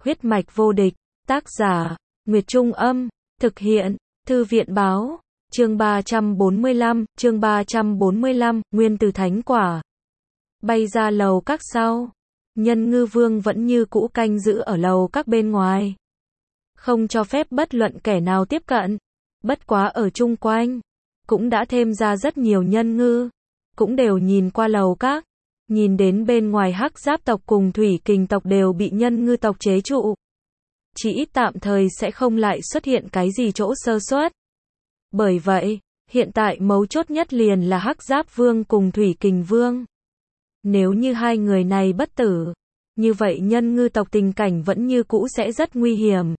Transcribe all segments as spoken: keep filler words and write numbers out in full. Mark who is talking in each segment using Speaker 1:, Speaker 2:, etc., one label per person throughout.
Speaker 1: Huyết mạch vô địch, tác giả, Nguyệt Trung Âm, thực hiện, Thư viện Báo, chương ba trăm bốn mươi lăm, chương ba trăm bốn mươi lăm, nguyên từ thánh quả. Bay ra lầu các sau, Nhân Ngư Vương vẫn như cũ canh giữ ở lầu các bên ngoài. Không cho phép bất luận kẻ nào tiếp cận. Bất quá ở chung quanh, cũng đã thêm ra rất nhiều nhân ngư, cũng đều nhìn qua lầu các, nhìn đến bên ngoài hắc giáp tộc cùng thủy kình tộc đều bị nhân ngư tộc chế trụ. Chỉ ít tạm thời sẽ không lại xuất hiện cái gì chỗ sơ suất. Bởi vậy, hiện tại mấu chốt nhất liền là hắc giáp vương cùng thủy kình vương. Nếu như hai người này bất tử, như vậy nhân ngư tộc tình cảnh vẫn như cũ sẽ rất nguy hiểm.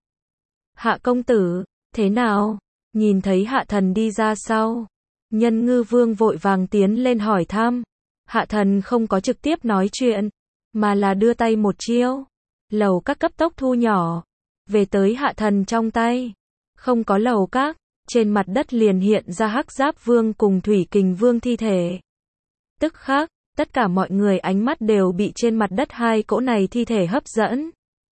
Speaker 1: Hạ công tử, thế nào? Nhìn thấy Hạ Thần đi ra sau, Nhân Ngư Vương vội vàng tiến lên hỏi thăm. Hạ Thần không có trực tiếp nói chuyện, mà là đưa tay một chiêu, lầu các cấp tốc thu nhỏ, về tới Hạ Thần trong tay. Không có lầu các, trên mặt đất liền hiện ra hắc giáp vương cùng thủy kình vương thi thể. Tức khắc, tất cả mọi người ánh mắt đều bị trên mặt đất hai cỗ này thi thể hấp dẫn.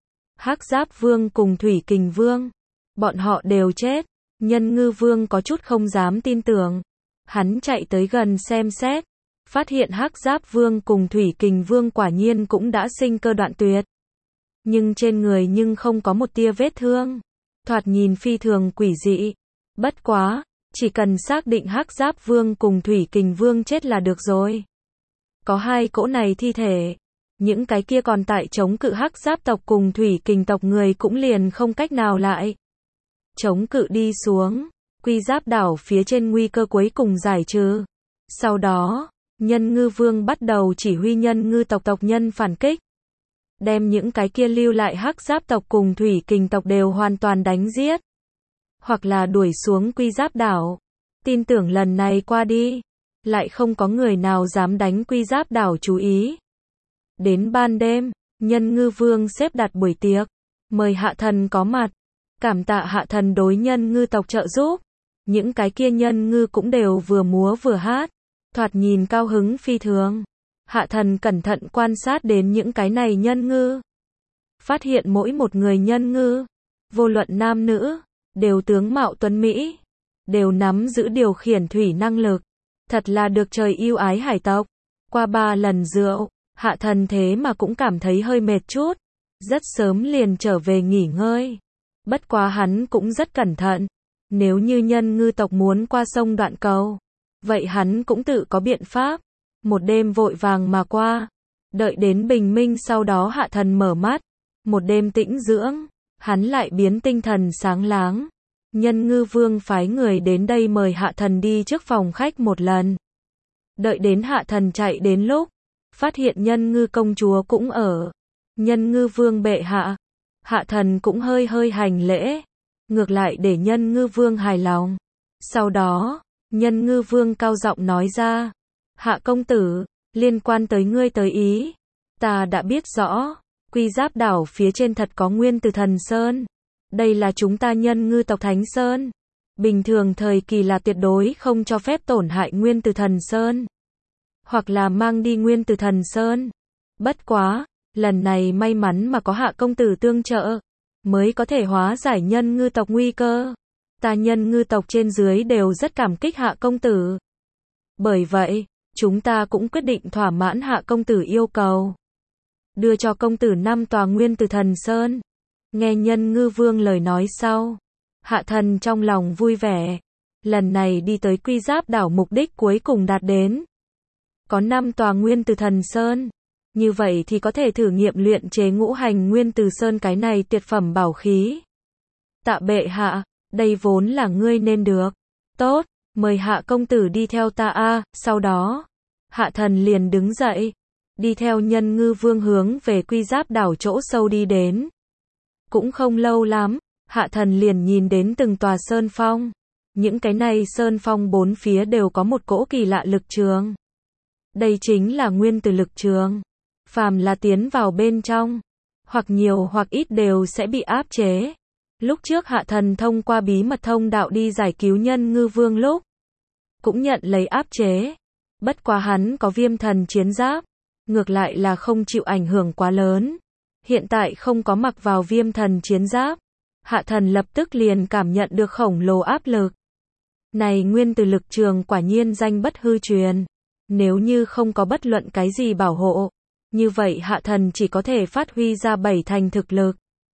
Speaker 1: Hắc giáp vương cùng thủy kình vương, bọn họ đều chết. Nhân Ngư Vương có chút không dám tin tưởng. Hắn chạy tới gần xem xét, phát hiện hắc giáp vương cùng thủy kình vương quả nhiên cũng đã sinh cơ đoạn tuyệt. Nhưng trên người nhưng không có một tia vết thương, thoạt nhìn phi thường quỷ dị. Bất quá, chỉ cần xác định hắc giáp vương cùng thủy kình vương chết là được rồi. Có hai cỗ này thi thể, những cái kia còn tại chống cự hắc giáp tộc cùng thủy kình tộc người cũng liền không cách nào lại chống cự đi xuống. Quy Giáp đảo phía trên nguy cơ cuối cùng giải trừ. Sau đó, Nhân Ngư Vương bắt đầu chỉ huy nhân ngư tộc tộc nhân phản kích, đem những cái kia lưu lại hắc giáp tộc cùng thủy kình tộc đều hoàn toàn đánh giết, hoặc là đuổi xuống Quy Giáp đảo. Tin tưởng lần này qua đi, lại không có người nào dám đánh Quy Giáp đảo chú ý. Đến ban đêm, Nhân Ngư Vương xếp đặt buổi tiệc, mời Hạ Thần có mặt. Cảm tạ Hạ Thần đối nhân ngư tộc trợ giúp. Những cái kia nhân ngư cũng đều vừa múa vừa hát, thoạt nhìn cao hứng phi thường. Hạ Thần cẩn thận quan sát đến những cái này nhân ngư, phát hiện mỗi một người nhân ngư, vô luận nam nữ, đều tướng mạo tuấn mỹ, đều nắm giữ điều khiển thủy năng lực. Thật là được trời yêu ái hải tộc. Qua ba lần rượu, Hạ Thần thế mà cũng cảm thấy hơi mệt chút, rất sớm liền trở về nghỉ ngơi. Bất quá hắn cũng rất cẩn thận. Nếu như nhân ngư tộc muốn qua sông Đoạn Cầu, vậy hắn cũng tự có biện pháp. Một đêm vội vàng mà qua. Đợi đến bình minh sau đó Hạ Thần mở mắt. Một đêm tĩnh dưỡng, hắn lại biến tinh thần sáng láng. Nhân Ngư Vương phái người đến đây mời Hạ Thần đi trước phòng khách một lần. Đợi đến Hạ Thần chạy đến lúc, phát hiện Nhân Ngư công chúa cũng ở. Nhân Ngư Vương bệ hạ. Hạ Thần cũng hơi hơi hành lễ, ngược lại để Nhân Ngư Vương hài lòng. Sau đó, Nhân Ngư Vương cao giọng nói ra, Hạ công tử, liên quan tới ngươi tới ý, ta đã biết rõ, Quy Giáp đảo phía trên thật có nguyên từ thần sơn. Đây là chúng ta nhân ngư tộc Thánh Sơn. Bình thường thời kỳ là tuyệt đối không cho phép tổn hại nguyên từ thần sơn, hoặc là mang đi nguyên từ thần sơn. Bất quá, lần này may mắn mà có Hạ công tử tương trợ, mới có thể hóa giải nhân ngư tộc nguy cơ. Ta nhân ngư tộc trên dưới đều rất cảm kích Hạ công tử. Bởi vậy, chúng ta cũng quyết định thỏa mãn Hạ công tử yêu cầu, đưa cho công tử năm tòa nguyên từ thần sơn. Nghe Nhân Ngư Vương lời nói sau, Hạ Thần trong lòng vui vẻ. Lần này đi tới Quy Giáp đảo mục đích cuối cùng đạt đến. Có năm tòa nguyên từ thần sơn. Như vậy thì có thể thử nghiệm luyện chế ngũ hành nguyên từ sơn cái này tuyệt phẩm bảo khí. Tạ bệ hạ, đây vốn là ngươi nên được. Tốt, mời Hạ công tử đi theo ta a. Sau đó, Hạ Thần liền đứng dậy, đi theo Nhân Ngư Vương hướng về Quy Giáp đảo chỗ sâu đi đến. Cũng không lâu lắm, Hạ Thần liền nhìn đến từng tòa sơn phong. Những cái này sơn phong bốn phía đều có một cỗ kỳ lạ lực trường. Đây chính là nguyên từ lực trường. Phàm là tiến vào bên trong, hoặc nhiều hoặc ít đều sẽ bị áp chế. Lúc trước Hạ Thần thông qua bí mật thông đạo đi giải cứu Nhân Ngư Vương lúc, cũng nhận lấy áp chế. Bất quá hắn có viêm thần chiến giáp, ngược lại là không chịu ảnh hưởng quá lớn. Hiện tại không có mặc vào viêm thần chiến giáp. Hạ thần lập tức liền cảm nhận được khổng lồ áp lực. Này nguyên tử lực trường quả nhiên danh bất hư truyền. Nếu như không có bất luận cái gì bảo hộ, như vậy hạ thần chỉ có thể phát huy ra bảy thành thực lực.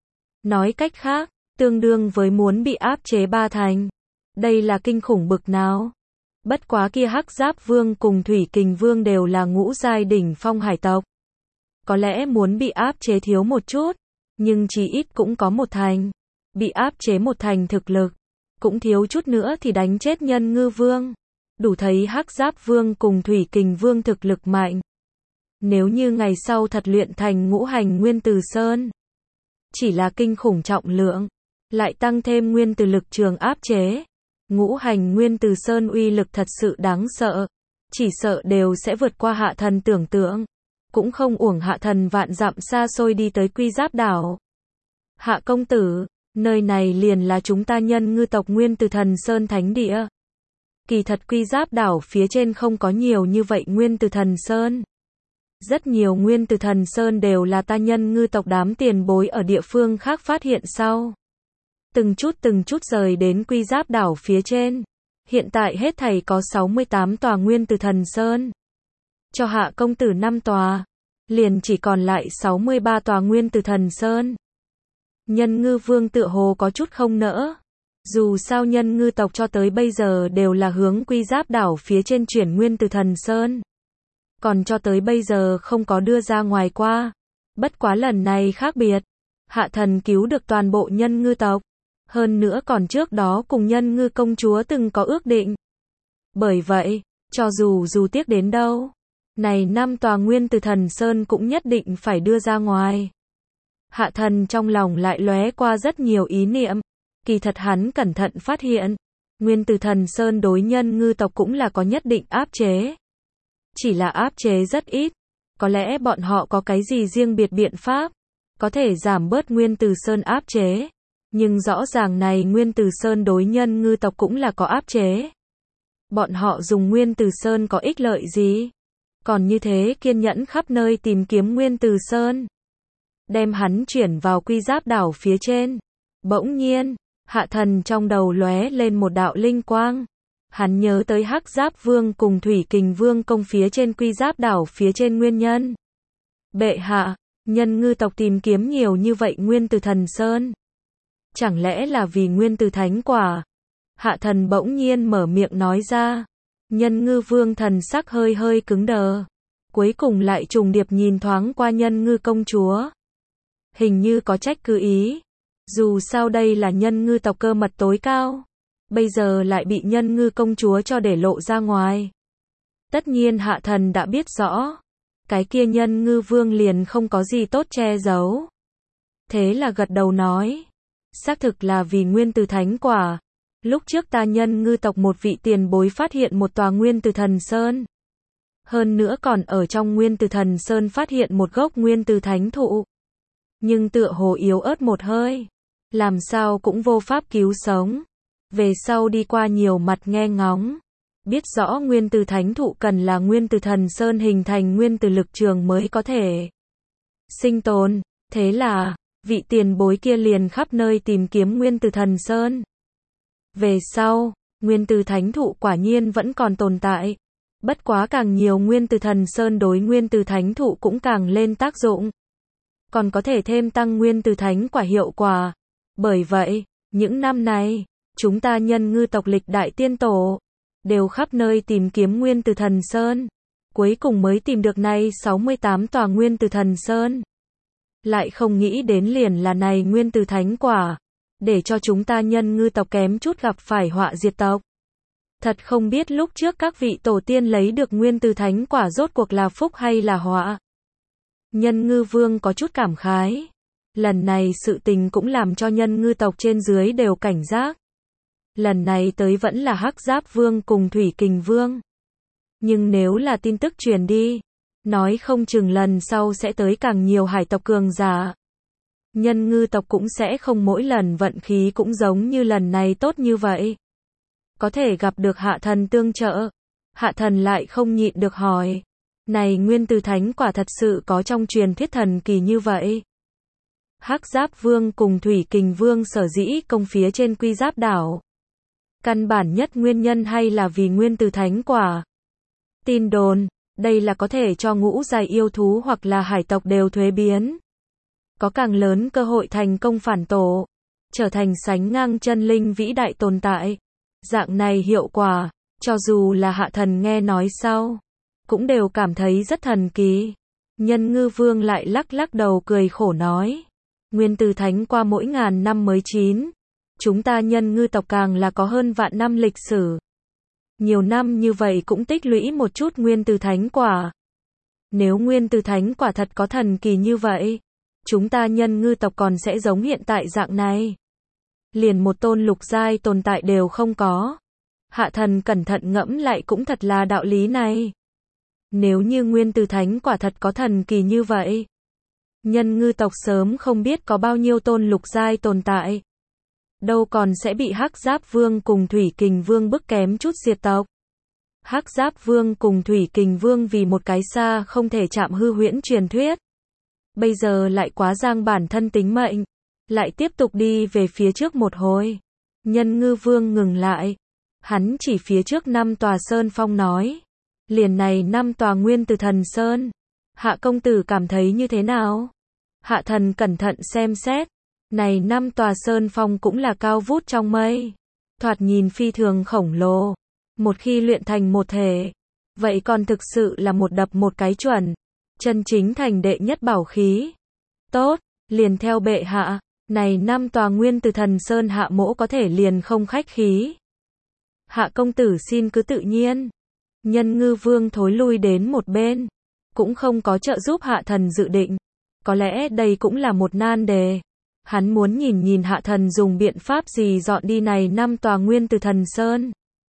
Speaker 1: Nói cách khác, tương đương với muốn bị áp chế ba thành. Đây là kinh khủng bực nào. Bất quá kia Hắc Giáp Vương cùng Thủy Kình Vương đều là ngũ giai đỉnh phong hải tộc. Có lẽ muốn bị áp chế thiếu một chút, nhưng chí ít cũng có một thành. Bị áp chế một thành thực lực, cũng thiếu chút nữa thì đánh chết Nhân Ngư Vương. Đủ thấy Hắc Giáp Vương cùng Thủy Kình Vương thực lực mạnh. Nếu như ngày sau thật luyện thành ngũ hành nguyên tử sơn, chỉ là kinh khủng trọng lượng, lại tăng thêm nguyên tử lực trường áp chế. Ngũ hành nguyên tử sơn uy lực thật sự đáng sợ, chỉ sợ đều sẽ vượt qua hạ thần tưởng tượng. Cũng không uổng hạ thần vạn dặm xa xôi đi tới Quy Giáp đảo. Hạ công tử, nơi này liền là chúng ta Nhân Ngư tộc Nguyên Tử Thần Sơn thánh địa. Kỳ thật Quy Giáp đảo phía trên không có nhiều như vậy Nguyên Tử Thần Sơn. Rất nhiều Nguyên Tử Thần Sơn đều là ta Nhân Ngư tộc đám tiền bối ở địa phương khác phát hiện sau. Từng chút từng chút rời đến Quy Giáp đảo phía trên. Hiện tại hết thảy có sáu mươi tám tòa Nguyên Tử Thần Sơn. Cho hạ công tử năm tòa, liền chỉ còn lại sáu mươi ba tòa Nguyên Tử Thần Sơn. Nhân Ngư Vương tựa hồ có chút không nỡ. Dù sao Nhân Ngư tộc cho tới bây giờ đều là hướng Quy Giáp đảo phía trên chuyển Nguyên Tử Thần Sơn. Còn cho tới bây giờ không có đưa ra ngoài qua. Bất quá lần này khác biệt. Hạ thần cứu được toàn bộ Nhân Ngư tộc. Hơn nữa còn trước đó cùng Nhân Ngư công chúa từng có ước định. Bởi vậy, cho dù dù tiếc đến đâu, này năm tòa Nguyên Tử Thần Sơn cũng nhất định phải đưa ra ngoài. Hạ thần trong lòng lại lóe qua rất nhiều ý niệm. Kỳ thật hắn cẩn thận phát hiện, Nguyên Tử Thần Sơn đối Nhân Ngư tộc cũng là có nhất định áp chế. Chỉ là áp chế rất ít. Có lẽ bọn họ có cái gì riêng biệt biện pháp, có thể giảm bớt Nguyên Tử Sơn áp chế. Nhưng rõ ràng này Nguyên Tử Sơn đối Nhân Ngư tộc cũng là có áp chế. Bọn họ dùng Nguyên Tử Sơn có ích lợi gì? Còn như thế kiên nhẫn khắp nơi tìm kiếm Nguyên Tử Sơn. Đem hắn chuyển vào Quy Giáp đảo phía trên. Bỗng nhiên, hạ thần trong đầu lóe lên một đạo linh quang. Hắn nhớ tới Hắc Giáp Vương cùng Thủy Kình Vương công phía trên Quy Giáp đảo phía trên nguyên nhân. Bệ hạ, Nhân Ngư tộc tìm kiếm nhiều như vậy Nguyên Tử Thần Sơn. Chẳng lẽ là vì Nguyên Tử Thánh Quả? Hạ thần bỗng nhiên mở miệng nói ra. Nhân Ngư Vương thần sắc hơi hơi cứng đờ. Cuối cùng lại trùng điệp nhìn thoáng qua Nhân Ngư công chúa. Hình như có trách cứ ý. Dù sao đây là Nhân Ngư tộc cơ mật tối cao. Bây giờ lại bị Nhân Ngư công chúa cho để lộ ra ngoài. Tất nhiên hạ thần đã biết rõ. Cái kia Nhân Ngư Vương liền không có gì tốt che giấu. Thế là gật đầu nói. Xác thực là vì Nguyên Tử Thánh Quả. Lúc trước ta Nhân Ngư tộc một vị tiền bối phát hiện một tòa Nguyên Tử Thần Sơn. Hơn nữa còn ở trong Nguyên Tử Thần Sơn phát hiện một gốc Nguyên Tử Thánh Thụ. Nhưng tựa hồ yếu ớt một hơi. Làm sao cũng vô pháp cứu sống. Về sau đi qua nhiều mặt nghe ngóng. Biết rõ Nguyên Tử Thánh Thụ cần là Nguyên Tử Thần Sơn hình thành Nguyên Tử lực trường mới có thể sinh tồn. Thế là, vị tiền bối kia liền khắp nơi tìm kiếm Nguyên Tử Thần Sơn. Về sau, Nguyên Tử Thánh Thụ quả nhiên vẫn còn tồn tại. Bất quá càng nhiều Nguyên Tử Thần Sơn đối Nguyên Tử Thánh Thụ cũng càng lên tác dụng. Còn có thể thêm tăng Nguyên Tử Thánh Quả hiệu quả. Bởi vậy, những năm này, chúng ta Nhân Ngư tộc lịch đại tiên tổ, đều khắp nơi tìm kiếm Nguyên Tử Thần Sơn. Cuối cùng mới tìm được này sáu mươi tám tòa Nguyên Tử Thần Sơn. Lại không nghĩ đến liền là này Nguyên Tử Thánh Quả. Để cho chúng ta Nhân Ngư tộc kém chút gặp phải họa diệt tộc. Thật không biết lúc trước các vị tổ tiên lấy được Nguyên Tử Thánh Quả rốt cuộc là phúc hay là họa. Nhân Ngư Vương có chút cảm khái. Lần này sự tình cũng làm cho Nhân Ngư tộc trên dưới đều cảnh giác. Lần này tới vẫn là Hắc Giáp Vương cùng Thủy Kình Vương. Nhưng nếu là tin tức truyền đi, nói không chừng lần sau sẽ tới càng nhiều hải tộc cường giả. Nhân Ngư tộc cũng sẽ không mỗi lần vận khí cũng giống như lần này tốt như vậy. Có thể gặp được hạ thần tương trợ. Hạ thần lại không nhịn được hỏi. Này Nguyên Tử Thánh Quả thật sự có trong truyền thuyết thần kỳ như vậy? Hắc Giáp Vương cùng Thủy Kình Vương sở dĩ công phía trên Quy Giáp đảo. Căn bản nhất nguyên nhân hay là vì nguyên từ thánh quả. Tin đồn, đây là có thể cho ngũ giai yêu thú hoặc là hải tộc đều thuế biến. Có càng lớn cơ hội thành công phản tổ, trở thành sánh ngang chân linh vĩ đại tồn tại. Dạng này hiệu quả, cho dù là hạ thần nghe nói sau, cũng đều cảm thấy rất thần kỳ. Nhân Ngư Vương lại lắc lắc đầu cười khổ nói. Nguyên từ thánh qua mỗi ngàn năm mới chín. Chúng ta nhân ngư tộc càng là có hơn vạn năm lịch sử. Nhiều năm như vậy cũng tích lũy một chút nguyên từ thánh quả. Nếu nguyên từ thánh quả thật có thần kỳ như vậy, chúng ta nhân ngư tộc còn sẽ giống hiện tại dạng này. Liền một tôn lục giai tồn tại đều không có. Hạ thần cẩn thận ngẫm lại cũng thật là đạo lý này. Nếu như nguyên từ thánh quả thật có thần kỳ như vậy, nhân ngư tộc sớm không biết có bao nhiêu tôn lục giai tồn tại. Đâu còn sẽ bị Hắc Giáp Vương cùng Thủy Kình Vương bức kém chút diệt tộc. Hắc Giáp Vương cùng Thủy Kình Vương vì một cái xa không thể chạm hư huyễn truyền thuyết. Bây giờ lại quá giang bản thân tính mệnh. Lại tiếp tục đi về phía trước một hồi. Nhân Ngư Vương ngừng lại. Hắn chỉ phía trước năm tòa sơn phong nói. Liền này năm tòa nguyên từ thần sơn. Hạ công tử cảm thấy như thế nào? Hạ thần cẩn thận xem xét. Này năm tòa sơn phong cũng là cao vút trong mây. Thoạt nhìn phi thường khổng lồ. Một khi luyện thành một thể. Vậy còn thực sự là một đập một cái chuẩn. Chân chính thành đệ nhất bảo khí. Tốt, liền theo bệ hạ. Này năm tòa nguyên từ thần sơn hạ mỗ có thể liền không khách khí. Hạ công tử xin cứ tự nhiên. Nhân Ngư Vương thối lui đến một bên. Cũng không có trợ giúp hạ thần dự định. Có lẽ đây cũng là một nan đề. Hắn muốn nhìn nhìn hạ thần dùng biện pháp gì dọn đi này năm tòa nguyên từ thần sơn.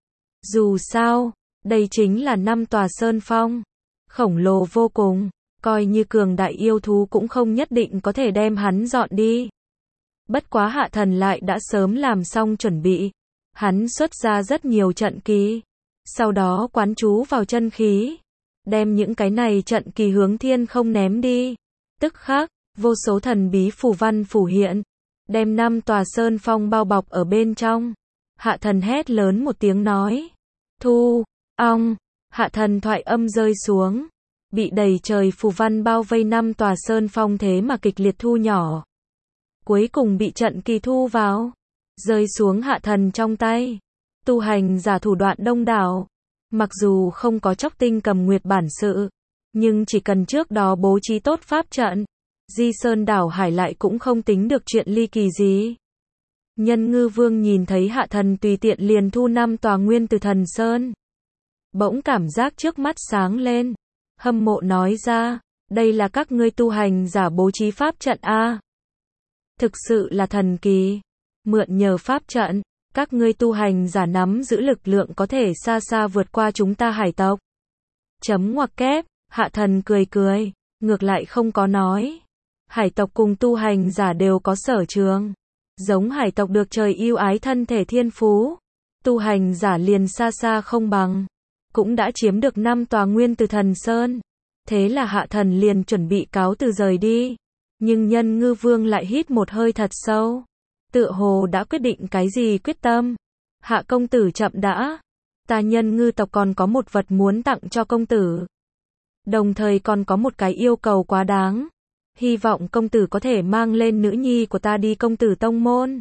Speaker 1: Dù sao, đây chính là năm tòa sơn phong. Khổng lồ vô cùng. Coi như cường đại yêu thú cũng không nhất định có thể đem hắn dọn đi. Bất quá hạ thần lại đã sớm làm xong chuẩn bị. Hắn xuất ra rất nhiều trận kỳ. Sau đó quán chú vào chân khí. Đem những cái này trận kỳ hướng thiên không ném đi. Tức khắc, vô số thần bí phù văn phủ hiện. Đem năm tòa sơn phong bao bọc ở bên trong. Hạ thần hét lớn một tiếng nói. Thu, ong, hạ thần thoại âm rơi xuống. Bị đầy trời phù văn bao vây năm tòa sơn phong thế mà kịch liệt thu nhỏ. Cuối cùng bị trận kỳ thu vào. Rơi xuống hạ thần trong tay. Tu hành giả thủ đoạn đông đảo. Mặc dù không có Chóc Tinh Cầm Nguyệt bản sự. Nhưng chỉ cần trước đó bố trí tốt pháp trận. Di Sơn đảo hải lại cũng không tính được chuyện ly kỳ gì. Nhân Ngư Vương nhìn thấy hạ thần tùy tiện liền thu năm tòa nguyên từ thần sơn. Bỗng cảm giác trước mắt sáng lên. Hâm mộ nói ra, đây là các ngươi tu hành giả bố trí pháp trận a. Thực sự là thần kỳ. Mượn nhờ pháp trận, các ngươi tu hành giả nắm giữ lực lượng có thể xa xa vượt qua chúng ta hải tộc. Chấm ngoặc kép, hạ thần cười cười, ngược lại không có nói. Hải tộc cùng tu hành giả đều có sở trường. Giống hải tộc được trời yêu ái thân thể thiên phú. Tu hành giả liền xa xa không bằng. Cũng đã chiếm được năm tòa nguyên từ thần sơn. Thế là hạ thần liền chuẩn bị cáo từ rời đi. Nhưng Nhân Ngư Vương lại hít một hơi thật sâu. Tựa hồ đã quyết định cái gì quyết tâm. Hạ công tử chậm đã. Ta Nhân Ngư tộc còn có một vật muốn tặng cho công tử. Đồng thời còn có một cái yêu cầu quá đáng. Hy vọng công tử có thể mang lên nữ nhi của ta đi công tử tông môn.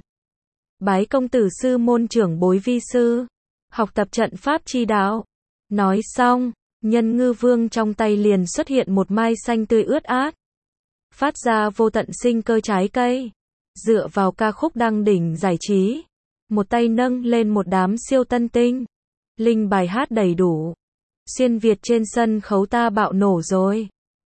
Speaker 1: Bái công tử sư môn trưởng bối vi sư. Học tập trận pháp chi đạo. Nói xong, Nhân Ngư Vương trong tay liền xuất hiện một mai xanh tươi ướt át. Phát ra vô tận sinh cơ trái cây. Dựa vào ca khúc đăng đỉnh giải trí. Một tay nâng lên một đám siêu tân tinh. Linh bài hát đầy đủ. Xuyên Việt trên sân khấu ta bạo nổ rồi.